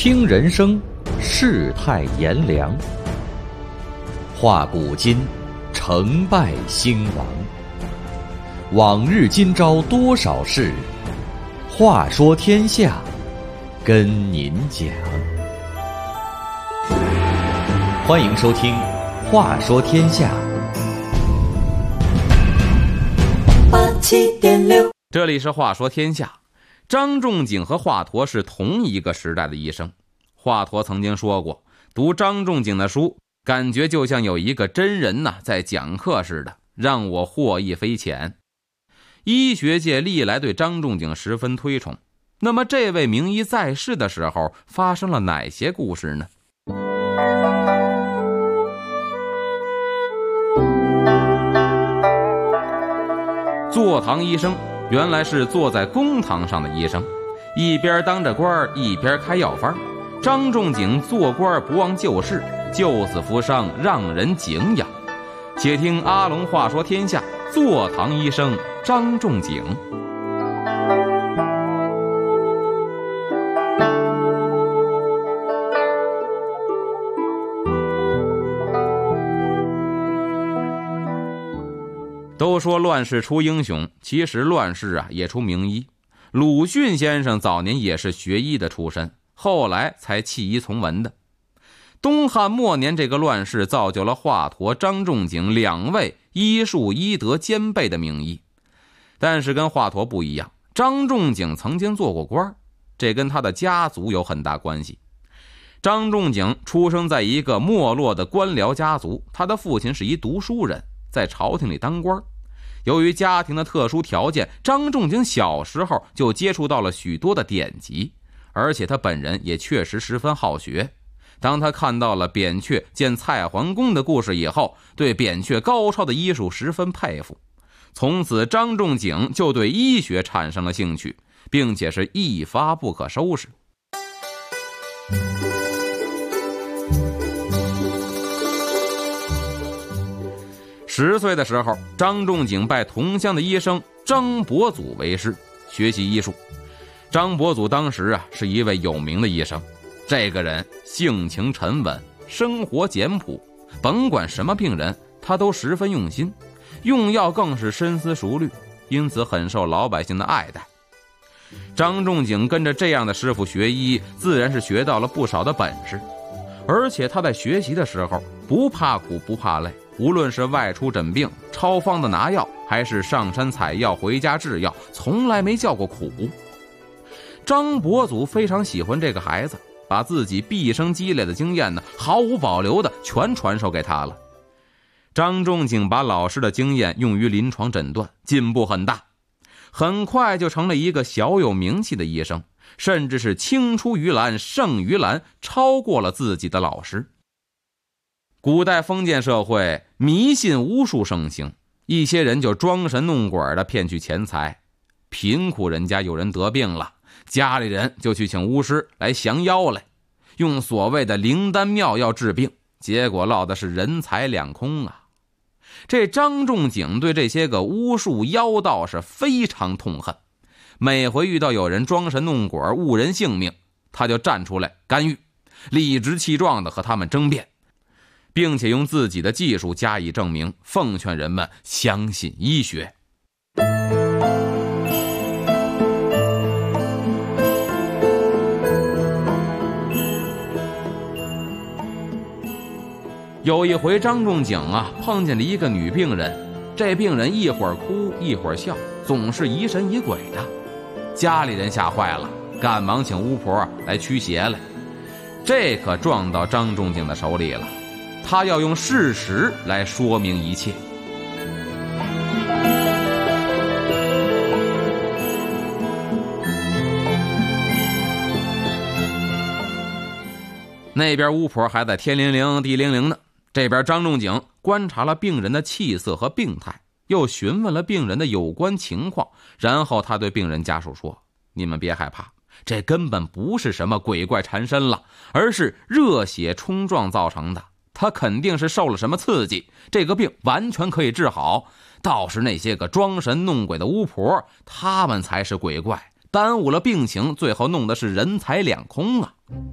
听人生，世态炎凉；话古今，成败兴亡。往日今朝多少事，话说天下，跟您讲。欢迎收听《话说天下》。 87.6， 这里是话说天下。张仲景和华佗是同一个时代的医生。华佗曾经说过，读张仲景的书，感觉就像有一个真人在讲课似的，让我获益匪浅。医学界历来对张仲景十分推崇。那么这位名医在世的时候发生了哪些故事呢？坐堂医生原来是坐在公堂上的医生，一边当着官一边开药方。张仲景做官不忘救世，救死扶伤，让人敬仰。且听阿龙话说天下，坐堂医生张仲景。都说乱世出英雄，其实乱世也出名医。鲁迅先生早年也是学医的出身，后来才弃医从文的。东汉末年这个乱世造就了华佗、张仲景两位医术医德兼备的名医。但是跟华佗不一样，张仲景曾经做过官，这跟他的家族有很大关系。张仲景出生在一个没落的官僚家族，他的父亲是一读书人，在朝廷里当官。由于家庭的特殊条件，张仲景小时候就接触到了许多的典籍，而且他本人也确实十分好学。当他看到了扁鹊见蔡桓公的故事以后，对扁鹊高超的医术十分佩服。从此张仲景就对医学产生了兴趣，并且是一发不可收拾。10岁的时候，张仲景拜同乡的医生张伯祖为师，学习医术。张伯祖当时是一位有名的医生，这个人性情沉稳，生活简朴，甭管什么病人他都十分用心，用药更是深思熟虑，因此很受老百姓的爱戴。张仲景跟着这样的师傅学医，自然是学到了不少的本事。而且他在学习的时候不怕苦不怕累，无论是外出诊病、抄方子拿药，还是上山采药回家制药，从来没叫过苦。张伯祖非常喜欢这个孩子，把自己毕生积累的经验毫无保留的全传授给他了。张仲景把老师的经验用于临床诊断，进步很大，很快就成了一个小有名气的医生，甚至是青出于蓝胜于蓝，超过了自己的老师。古代封建社会迷信巫术盛行，一些人就装神弄鬼的骗取钱财。贫苦人家有人得病了，家里人就去请巫师来降妖来，用所谓的灵丹妙药治病，结果落的是人财两空啊。这张仲景对这些个巫术妖道是非常痛恨，每回遇到有人装神弄鬼误人性命，他就站出来干预，理直气壮地和他们争辩，并且用自己的技术加以证明，奉劝人们相信医学。有一回张仲景碰见了一个女病人，这病人一会儿哭一会儿笑，总是疑神疑鬼的。家里人吓坏了，赶忙请巫婆来驱邪来。这可撞到张仲景的手里了，他要用事实来说明一切。那边巫婆还在天灵灵地灵灵呢，这边张仲景观察了病人的气色和病态，又询问了病人的有关情况，然后他对病人家属说，你们别害怕，这根本不是什么鬼怪缠身了，而是热血冲撞造成的，他肯定是受了什么刺激，这个病完全可以治好。倒是那些个装神弄鬼的巫婆，他们才是鬼怪，耽误了病情，最后弄的是人财两空啊。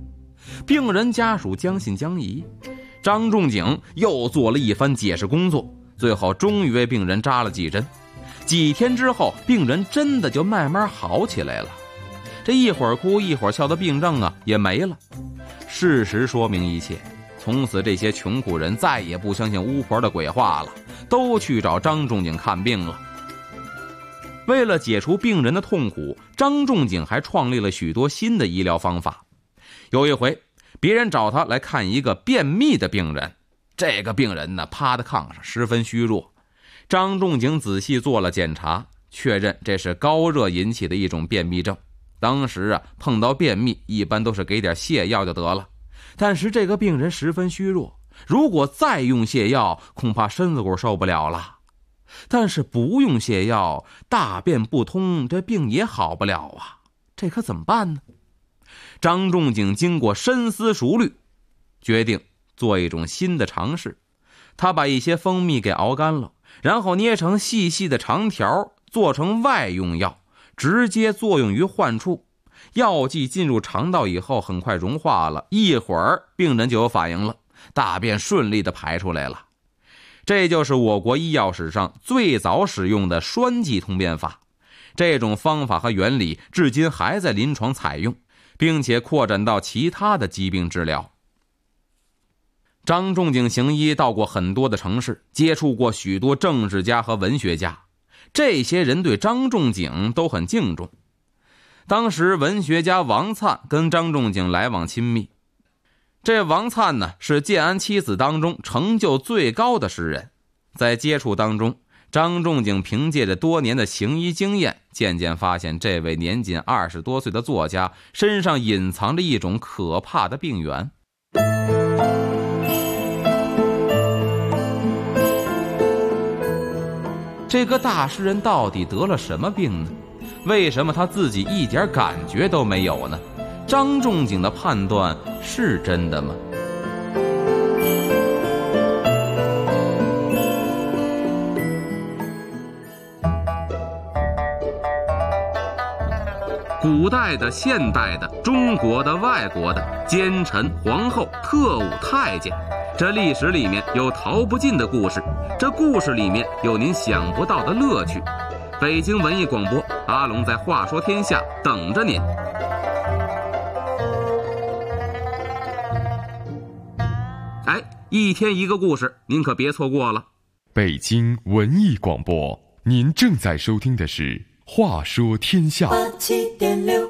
病人家属将信将疑。张仲景又做了一番解释工作，最后终于为病人扎了几针。几天之后，病人真的就慢慢好起来了。这一会儿哭一会儿笑的病症也没了。事实说明一切，从此这些穷苦人再也不相信巫婆的鬼话了，都去找张仲景看病了。为了解除病人的痛苦，张仲景还创立了许多新的医疗方法。有一回，别人找他来看一个便秘的病人，这个病人趴在炕上十分虚弱。张仲景仔细做了检查，确认这是高热引起的一种便秘症。当时碰到便秘一般都是给点泻药就得了，但是这个病人十分虚弱，如果再用泻药，恐怕身子骨受不了了。但是不用泻药，大便不通，这病也好不了啊，这可怎么办呢？张仲景经过深思熟虑，决定做一种新的尝试。他把一些蜂蜜给熬干了，然后捏成细细的长条，做成外用药，直接作用于患处。药剂进入肠道以后很快融化了，一会儿病人就有反应了，大便顺利地排出来了。这就是我国医药史上最早使用的栓剂通便法。这种方法和原理至今还在临床采用，并且扩展到其他的疾病治疗。张仲景行医到过很多的城市，接触过许多政治家和文学家，这些人对张仲景都很敬重。当时文学家王粲跟张仲景来往亲密。这王粲是建安七子当中成就最高的诗人。在接触当中，张仲景凭借着多年的行医经验，渐渐发现这位年仅20多岁的作家身上隐藏着一种可怕的病源。这个大诗人到底得了什么病呢？为什么他自己一点感觉都没有呢？张仲景的判断是真的吗？古代的、现代的、中国的、外国的，奸臣、皇后、特务、太监，这历史里面有逃不尽的故事，这故事里面有您想不到的乐趣。北京文艺广播，阿龙在话说天下等着您。一天一个故事，您可别错过了。 北京文艺广播，您正在收听的是《话说天下》。 87.6。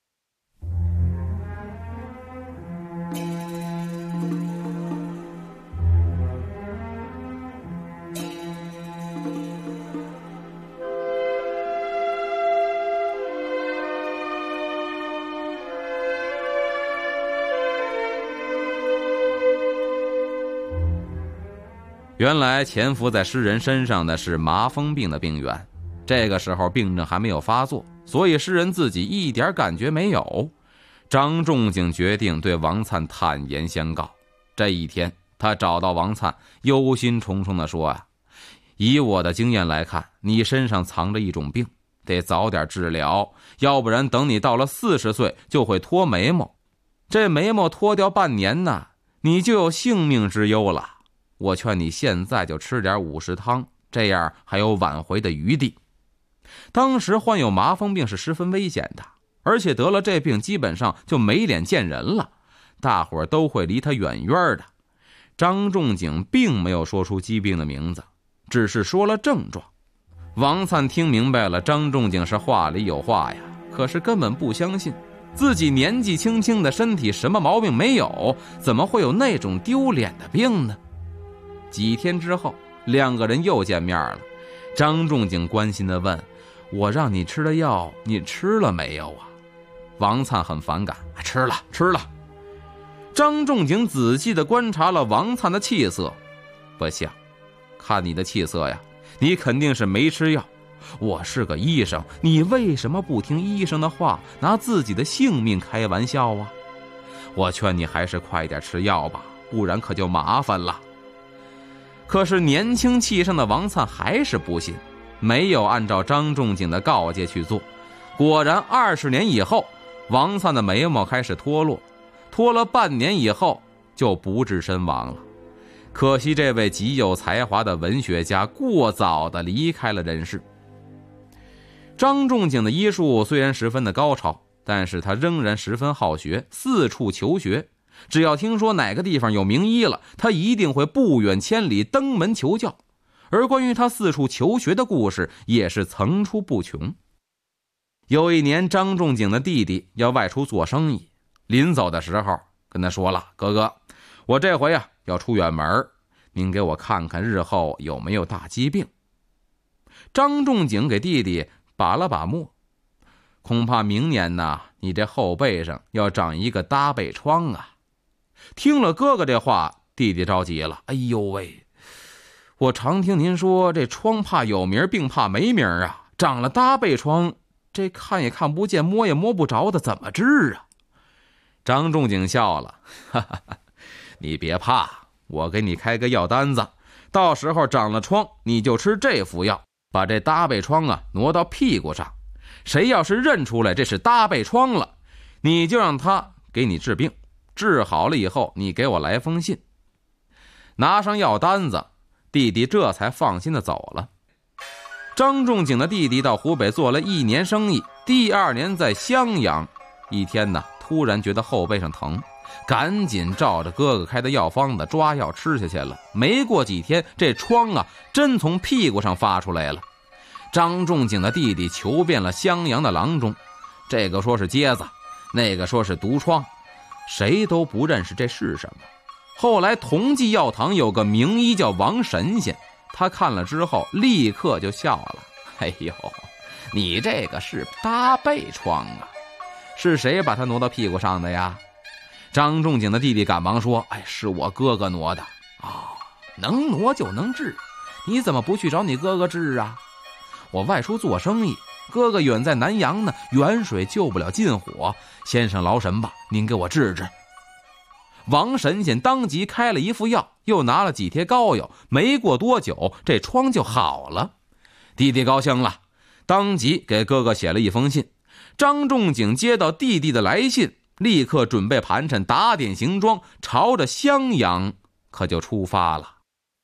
原来潜伏在诗人身上的是麻风病的病源，这个时候病症还没有发作，所以诗人自己一点感觉没有。张仲景决定对王粲坦言相告。这一天，他找到王粲，忧心忡忡地说以我的经验来看，你身上藏着一种病，得早点治疗，要不然等你到了40岁就会脱眉毛，这眉毛脱掉半年呢，你就有性命之忧了。我劝你现在就吃点午时汤，这样还有挽回的余地。当时患有麻风病是十分危险的，而且得了这病基本上就没脸见人了，大伙儿都会离他远远的。张仲景并没有说出疾病的名字，只是说了症状。王粲听明白了张仲景是话里有话呀，可是根本不相信，自己年纪轻轻的身体什么毛病没有，怎么会有那种丢脸的病呢？几天之后，两个人又见面了。张仲景关心地问：我让你吃的药你吃了没有啊？王粲很反感：吃了。张仲景仔细地观察了王粲的气色，不像，看你的气色呀，你肯定是没吃药。我是个医生，你为什么不听医生的话，拿自己的性命开玩笑啊？我劝你还是快点吃药吧，不然可就麻烦了。可是年轻气盛的王粲还是不信，没有按照张仲景的告诫去做。果然20年以后，王粲的眉毛开始脱落， 拖了半年以后就不治身亡了。可惜这位极有才华的文学家过早地离开了人世。张仲景的医术虽然十分的高超，但是他仍然十分好学，四处求学。只要听说哪个地方有名医了，他一定会不远千里登门求教。而关于他四处求学的故事也是层出不穷。有一年，张仲景的弟弟要外出做生意，临走的时候跟他说了：“哥哥，我这回要出远门，您给我看看日后有没有大疾病。”张仲景给弟弟把了把脉，恐怕明年你这后背上要长一个大背疮啊。听了哥哥这话，弟弟着急了：“哎呦喂，我常听您说这疮怕有名，病怕没名啊，长了大背疮，这看也看不见，摸也摸不着的，怎么治啊？”张仲景笑了：“哈哈哈，你别怕，我给你开个药单子，到时候长了疮，你就吃这副药，把这大背疮挪到屁股上。谁要是认出来这是大背疮了，你就让他给你治病，治好了以后你给我来封信。”拿上药单子，弟弟这才放心的走了。张仲景的弟弟到湖北做了1年生意，第2年在襄阳，一天突然觉得后背上疼，赶紧照着哥哥开的药方子抓药吃下去了。没过几天，这疮真从屁股上发出来了。张仲景的弟弟求遍了襄阳的郎中，这个说是疖子，那个说是毒疮，谁都不认识这是什么。后来同济药堂有个名医叫王神仙，他看了之后立刻就笑了：“哎呦，你这个是大背疮啊，是谁把它挪到屁股上的呀？”张仲景的弟弟赶忙说：“哎，是我哥哥挪的。”“能挪就能治，你怎么不去找你哥哥治啊？”“我外出做生意，哥哥远在南阳呢，远水救不了近火，先生劳神吧，您给我治治。”王神仙当即开了一副药，又拿了几贴膏药，没过多久，这疮就好了。弟弟高兴了，当即给哥哥写了一封信。张仲景接到弟弟的来信，立刻准备盘缠，打点行装，朝着襄阳可就出发了。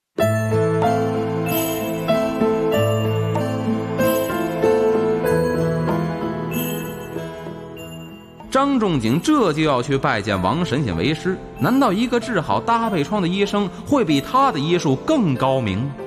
张仲景这就要去拜见王神仙为师，难道一个治好大背疮的医生会比他的医术更高明吗？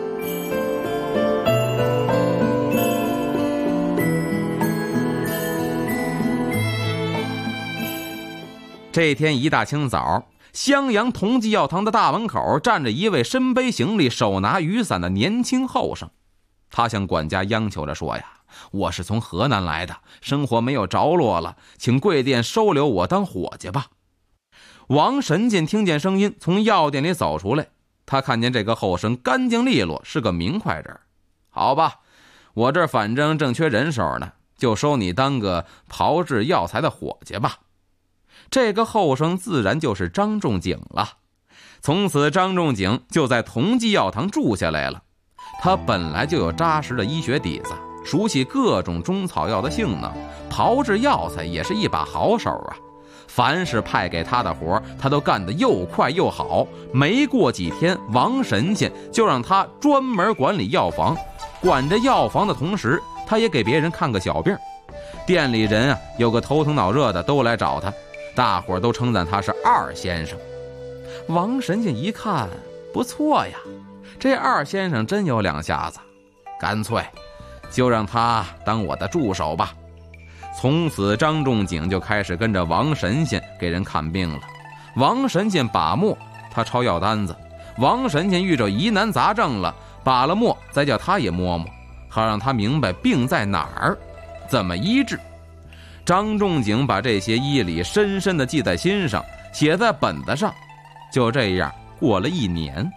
这天一大清早，襄阳同济药堂的大门口站着一位身背行李手拿雨伞的年轻后生。他向管家央求着说：“我是从河南来的，生活没有着落了，请贵店收留我当伙计吧。”王神仙听见声音，从药店里走出来，他看见这个后生干净利落，是个明快人。“好吧，我这反正正缺人手呢，就收你当个炮制药材的伙计吧。”这个后生自然就是张仲景了。从此张仲景就在同济药堂住下来了。他本来就有扎实的医学底子，熟悉各种中草药的性能，炮制药材也是一把好手啊。凡是派给他的活，他都干得又快又好。没过几天，王神仙就让他专门管理药房，管着药房的同时，他也给别人看个小病。店里人有个头疼脑热的都来找他，大伙都称赞他是二先生。王神仙一看，不错呀，这二先生真有两下子，干脆就让他当我的助手吧。从此张仲景就开始跟着王神仙给人看病了。王神仙把脉，他抄药单子。王神仙遇着疑难杂症了，把了脉再叫他也摸摸，好让他明白病在哪儿，怎么医治。张仲景把这些医理深深地记在心上，写在本子上。就这样过了1年。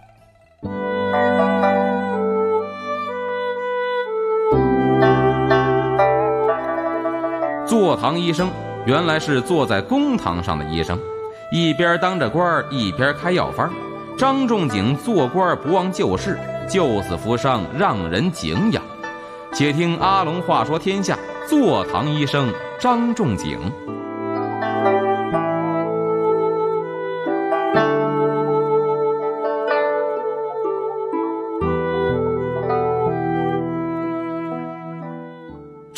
坐堂医生原来是坐在公堂上的医生，一边当着官一边开药方。张仲景做官不忘旧事，救死扶伤，让人敬仰。且听阿龙话说天下，坐堂医生张仲景。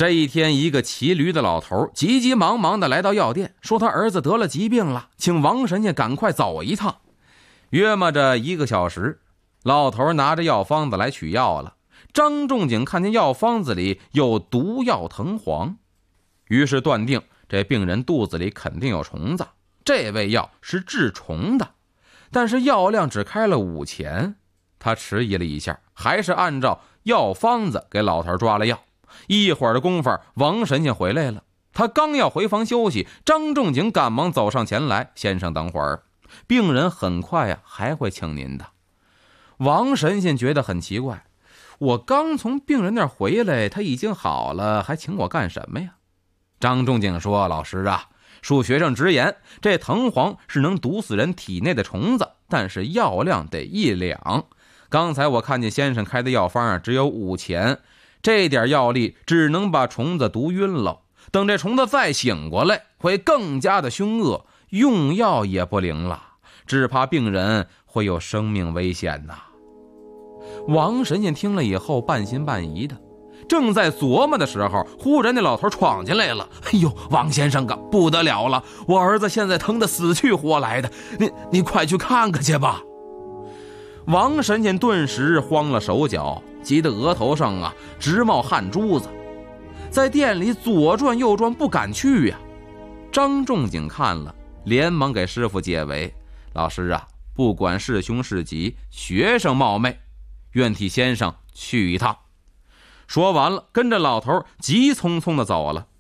这一天，一个骑驴的老头急急忙忙地来到药店，说他儿子得了疾病了，请王神仙赶快走一趟。约摸着1个小时，老头拿着药方子来取药了。张仲景看见药方子里有毒药藤黄，于是断定这病人肚子里肯定有虫子，这味药是治虫的。但是药量只开了5钱，他迟疑了一下，还是按照药方子给老头抓了药。一会儿的功夫，王神仙回来了。他刚要回房休息，张仲景赶忙走上前来：“先生等会儿，病人很快还会请您的。”王神仙觉得很奇怪，我刚从病人那儿回来，他已经好了，还请我干什么呀？张仲景说：“老师啊，恕学生直言，这藤黄是能毒死人体内的虫子，但是药量得1两。刚才我看见先生开的药方只有5钱，这点药力只能把虫子毒晕了。等这虫子再醒过来，会更加的凶恶，用药也不灵了，只怕病人会有生命危险呐。”王神仙听了以后半信半疑的，正在琢磨的时候，忽然那老头闯进来了。“哎呦，王先生啊，不得了了，我儿子现在疼得死去活来的，你快去看看去吧。”王神仙顿时慌了手脚，急得额头上直冒汗珠子，在店里左转右转不敢去呀。张仲景看了，连忙给师傅解围：“老师啊，不管是凶是吉，学生冒昧，愿替先生去一趟。”说完了，跟着老头急匆匆地走了。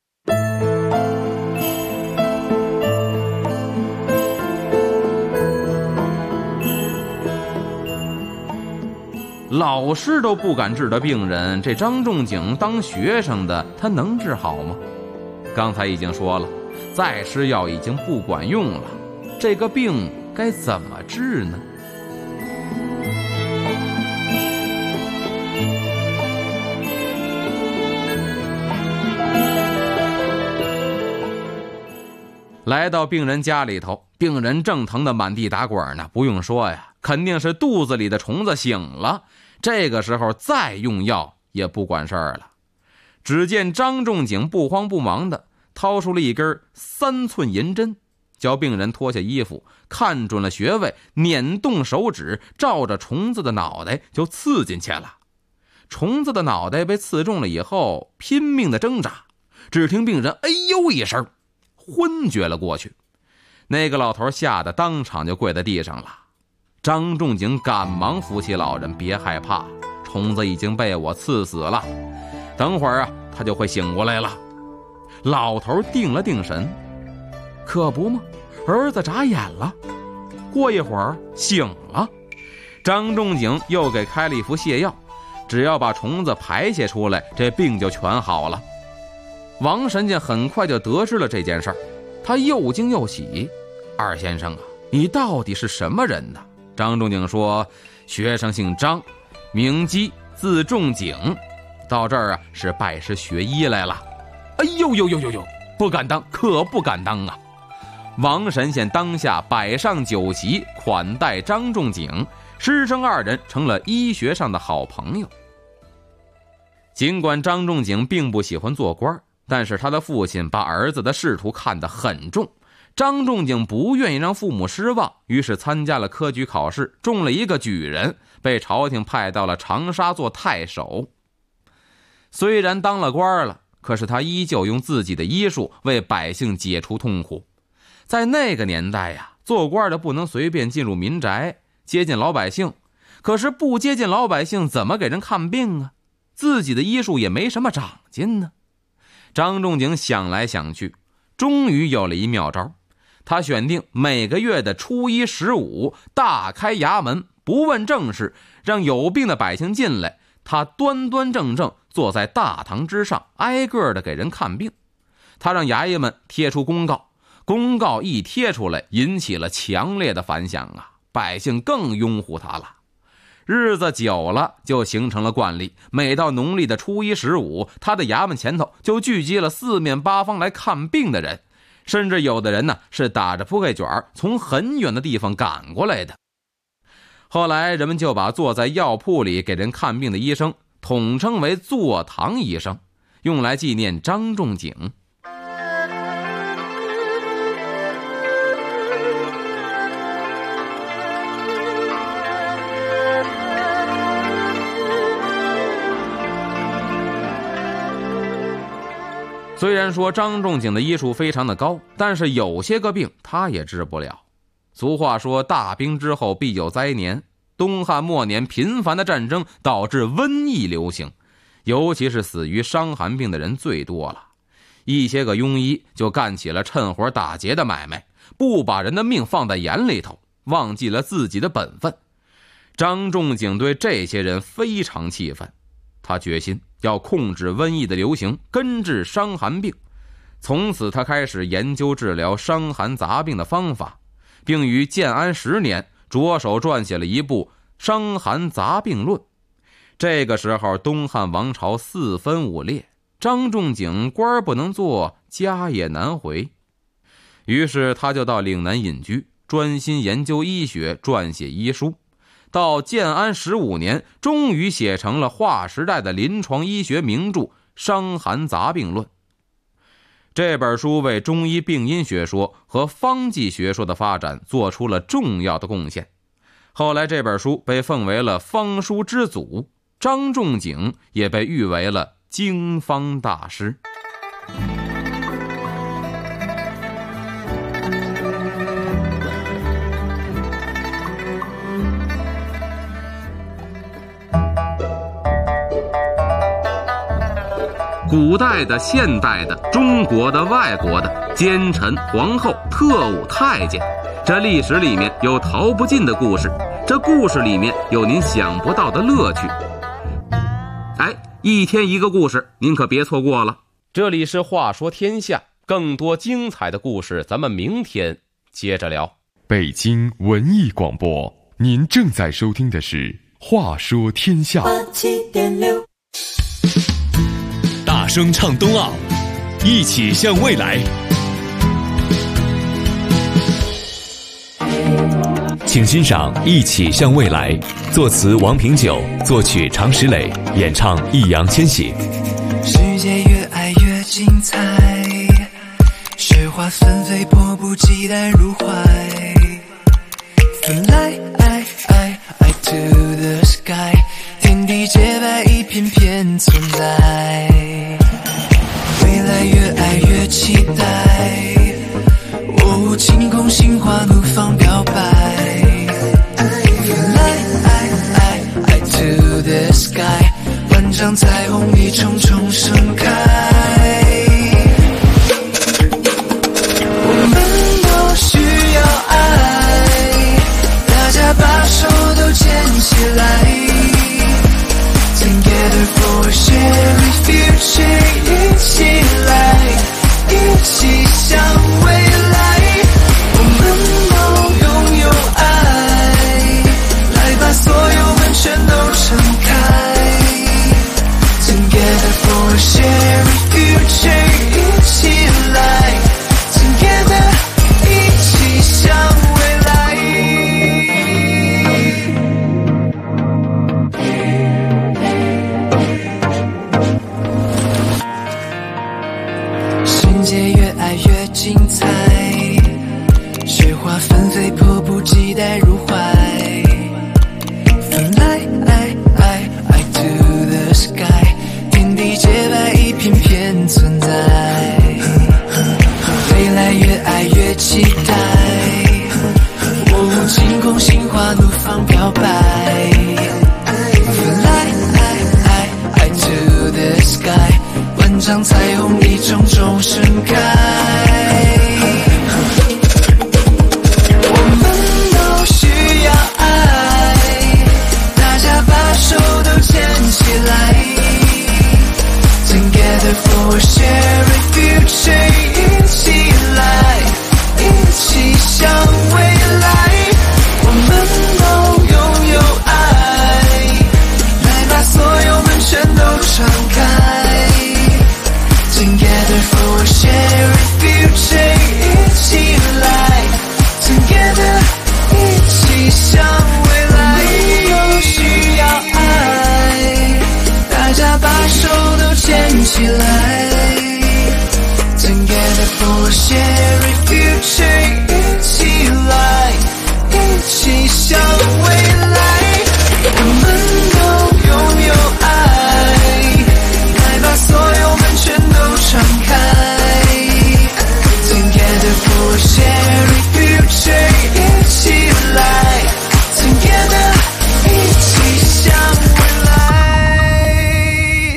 老师都不敢治的病人，这张仲景当学生的，他能治好吗？刚才已经说了，再吃药已经不管用了，这个病该怎么治呢？来到病人家里头，病人正疼得满地打滚呢，不用说呀，肯定是肚子里的虫子醒了。这个时候再用药也不管事儿了。只见张仲景不慌不忙的掏出了一根3寸银针，叫病人脱下衣服，看准了穴位，捻动手指，照着虫子的脑袋就刺进去了。虫子的脑袋被刺中了以后，拼命的挣扎，只听病人哎呦一声，昏厥了过去。那个老头吓得当场就跪在地上了。张仲景赶忙扶起老人：“别害怕，虫子已经被我刺死了，等会儿他就会醒过来了。”老头定了定神，可不嘛，儿子眨眼了，过一会儿醒了。张仲景又给开了一副泻药，只要把虫子排泄出来，这病就全好了。王神仙很快就得知了这件事儿，他又惊又喜：“二先生啊，你到底是什么人呢？”张仲景说：“学生姓张，名基，字仲景，到这儿是拜师学医来了。”“哎呦呦呦呦呦，不敢当，可不敢当啊！”王神仙当下摆上酒席款待张仲景，师生2人成了医学上的好朋友。尽管张仲景并不喜欢做官，但是他的父亲把儿子的仕途看得很重，张仲景不愿意让父母失望，于是参加了科举考试，中了一个举人，被朝廷派到了长沙做太守。虽然当了官了，可是他依旧用自己的医术为百姓解除痛苦。在那个年代做官的不能随便进入民宅接近老百姓，可是不接近老百姓怎么给人看病啊？自己的医术也没什么长进呢。张仲景想来想去，终于有了一妙招。他选定每个月的初1、15大开衙门，不问政事，让有病的百姓进来，他端端正正坐在大堂之上，挨个的给人看病。他让衙役们贴出公告，公告一贴出来，引起了强烈的反响百姓更拥护他了。日子久了，就形成了惯例，每到农历的初1、15，他的衙门前头就聚集了4面8方来看病的人，甚至有的人是打着铺盖卷从很远的地方赶过来的。后来人们就把坐在药铺里给人看病的医生统称为坐堂医生， 用来纪念张仲景。虽然说张仲景的医术非常的高，但是有些个病他也治不了。俗话说大兵之后必有灾年，东汉末年频繁的战争导致瘟疫流行，尤其是死于伤寒病的人最多了。一些个庸医就干起了趁火打劫的买卖，不把人的命放在眼里头，忘记了自己的本分。张仲景对这些人非常气愤，他决心要控制瘟疫的流行，根治伤寒病。从此他开始研究治疗伤寒杂病的方法，并于建安10年着手撰写了一部《伤寒杂病论》。这个时候东汉王朝4分5裂，张仲景官不能做，家也难回，于是他就到岭南隐居，专心研究医学，撰写医书。到建安15年，终于写成了划时代的临床医学名著《伤寒杂病论》。这本书为中医病因学说和方剂学说的发展做出了重要的贡献。后来这本书被奉为了方书之祖，张仲景也被誉为了经方大师。古代的、现代的、中国的、外国的，奸臣、皇后、特务、太监，这历史里面有逃不尽的故事，这故事里面有您想不到的乐趣。一天一个故事，您可别错过了。这里是话说天下，更多精彩的故事咱们明天接着聊。 北京文艺广播，您正在收听的是话说天下。 87.6 大声唱冬奥，一起向未来。请欣赏《一起向未来》，作词王平久，作曲常石磊，演唱易烊千玺。 世界越爱越精彩，雪花纷飞，迫不及待入怀。Fly to the sky， 天地洁白，一片片存在。未来越爱越期待，晴空心花怒放表白。Fly to the sky， 万丈彩虹一重重盛开。我们都需要爱，大家把手都牵起来。Together for a shared future， 一起来，一起向未来。我们都拥有爱，来把所有门全都敞开。Together for a shared future， 一起来 Together， 一起向未来。世界越爱越精彩，雪花纷飞，迫不及待入怀。Fly to the sky， 天地洁白，一片片存在。未来越爱越期待，晴空心花怒放表白。Fly to the sky， 万丈彩虹一重重盛开。我们都需要爱，大家把手都牵起来。Together for a shared future， 一起来，一起向未来。我们都拥有爱，来把所有门全都敞开。Together for a shared future， 一起来 Together， 一起向未来。我们都需要爱，大家把手都牵起起来 Together for a shared future 一起来一起向未来我们都拥有爱来把所有门全都敞开 Together for a shared future 一起来 Together 一起向未来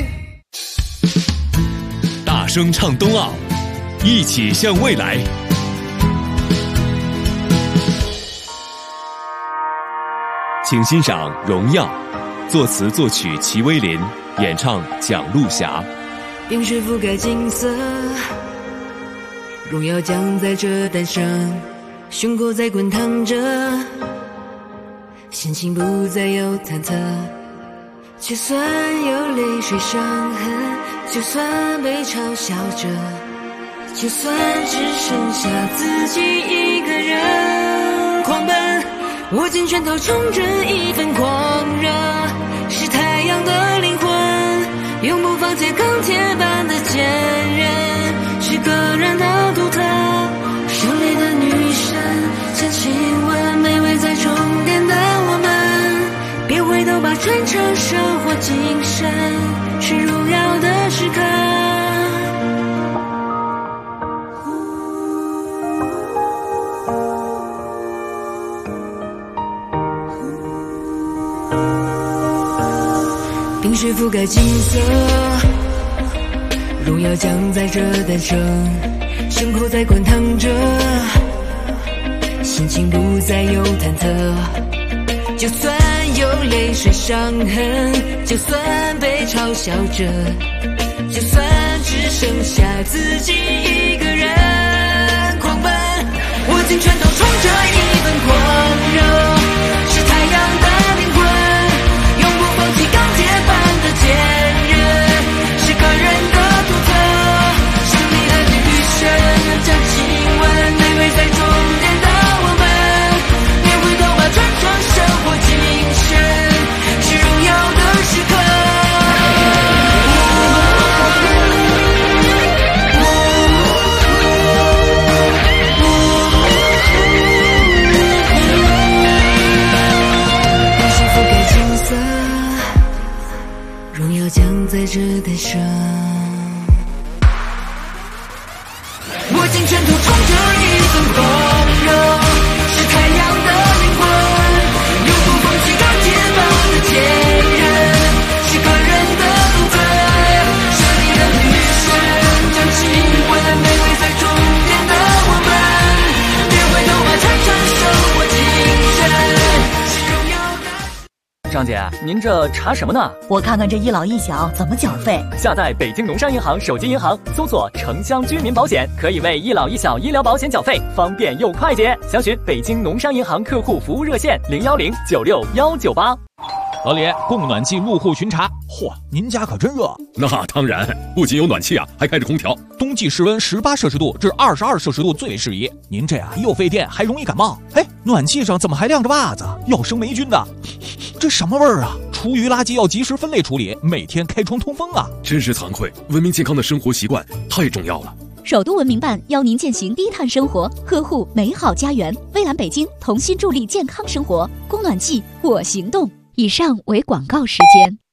大声唱冬奥，一起向未来。请欣赏《荣耀》，作词作曲齐威林，演唱蒋璐霞。 冰水覆盖金色，荣耀将在这诞生，胸口在滚烫着，心情不再有忐忑，就算有泪水伤痕，就算被嘲笑着，就算只剩下自己一个人狂奔，握紧拳头冲着一份狂热，是太阳的灵魂，永不放弃钢铁般的坚韧，是个人的独特，胜利的女神，将亲吻卑微在终点的我们，别回头吧，传承生活精神，是荣耀的时刻。冰水覆盖金色，荣耀将在这诞生，胸口在滚烫着，心情不再有忐忑，就算有泪水伤痕，就算被嘲笑着，就算只剩下自己一个人狂奔，握紧拳头冲着一份狂热，是太阳的灵魂，永不放弃钢铁般的坚韧，是个人的独特，胜利的女神，将亲吻卑微在终点的我们，别回头吧，传承生活精神，是荣耀的时刻。冰水覆盖金色，荣耀将在这诞生，握紧拳头冲着一份狂热，是太阳的灵魂，永不放弃钢铁般的坚韧，是个人的独特，胜利的女神，将亲吻卑微在终点的我们，别回头吧，传承生活精神，是荣耀的。 张姐，您这查什么呢？ 我看看这一老一小怎么缴费。 下载北京农商银行手机银行，搜索城乡居民保险，可以为一老一小医疗保险缴费，方便又快捷。详询北京农商银行客户服务热线010961198。 老李，供暖季入户巡查。嚯，您家可真热。 那当然，不仅有暖气啊，还开着空调。 冬季室温18摄氏度至22摄氏度最为适宜。您这又费电，还容易感冒。哎，暖气上怎么还晾着袜子？要生霉菌的。这什么味儿啊？厨余垃圾要及时分类处理，每天开窗通风啊。 真是惭愧，文明健康的生活习惯太重要了。 首都文明办邀您践行低碳生活，呵护美好家园。蔚蓝北京同心助力健康生活，供暖季我行动。以上为广告时间。